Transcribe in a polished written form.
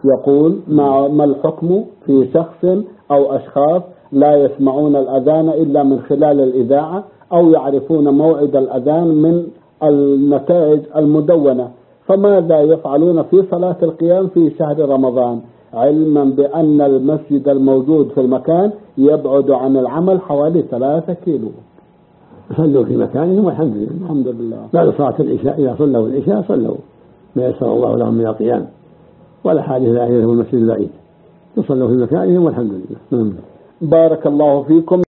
يقول ما الحكم في شخص أو أشخاص لا يسمعون الأذان إلا من خلال الإذاعة أو يعرفون موعد الأذان من النتائج المدونة، فماذا يفعلون في صلاة القيام في شهر رمضان علما بأن المسجد الموجود في المكان يبعد عن العمل حوالي 3 كيلو؟ صلوا في مكانهم والحمد لله. الحمد لله. بعد صلاة العشاء إذا صلوا العشاء صلوا ما يسر الله لهم من القيام، ولا حاجة إلى المسجد البعيد، يصلوا في مكانهم والحمد لله. بارك الله فيكم.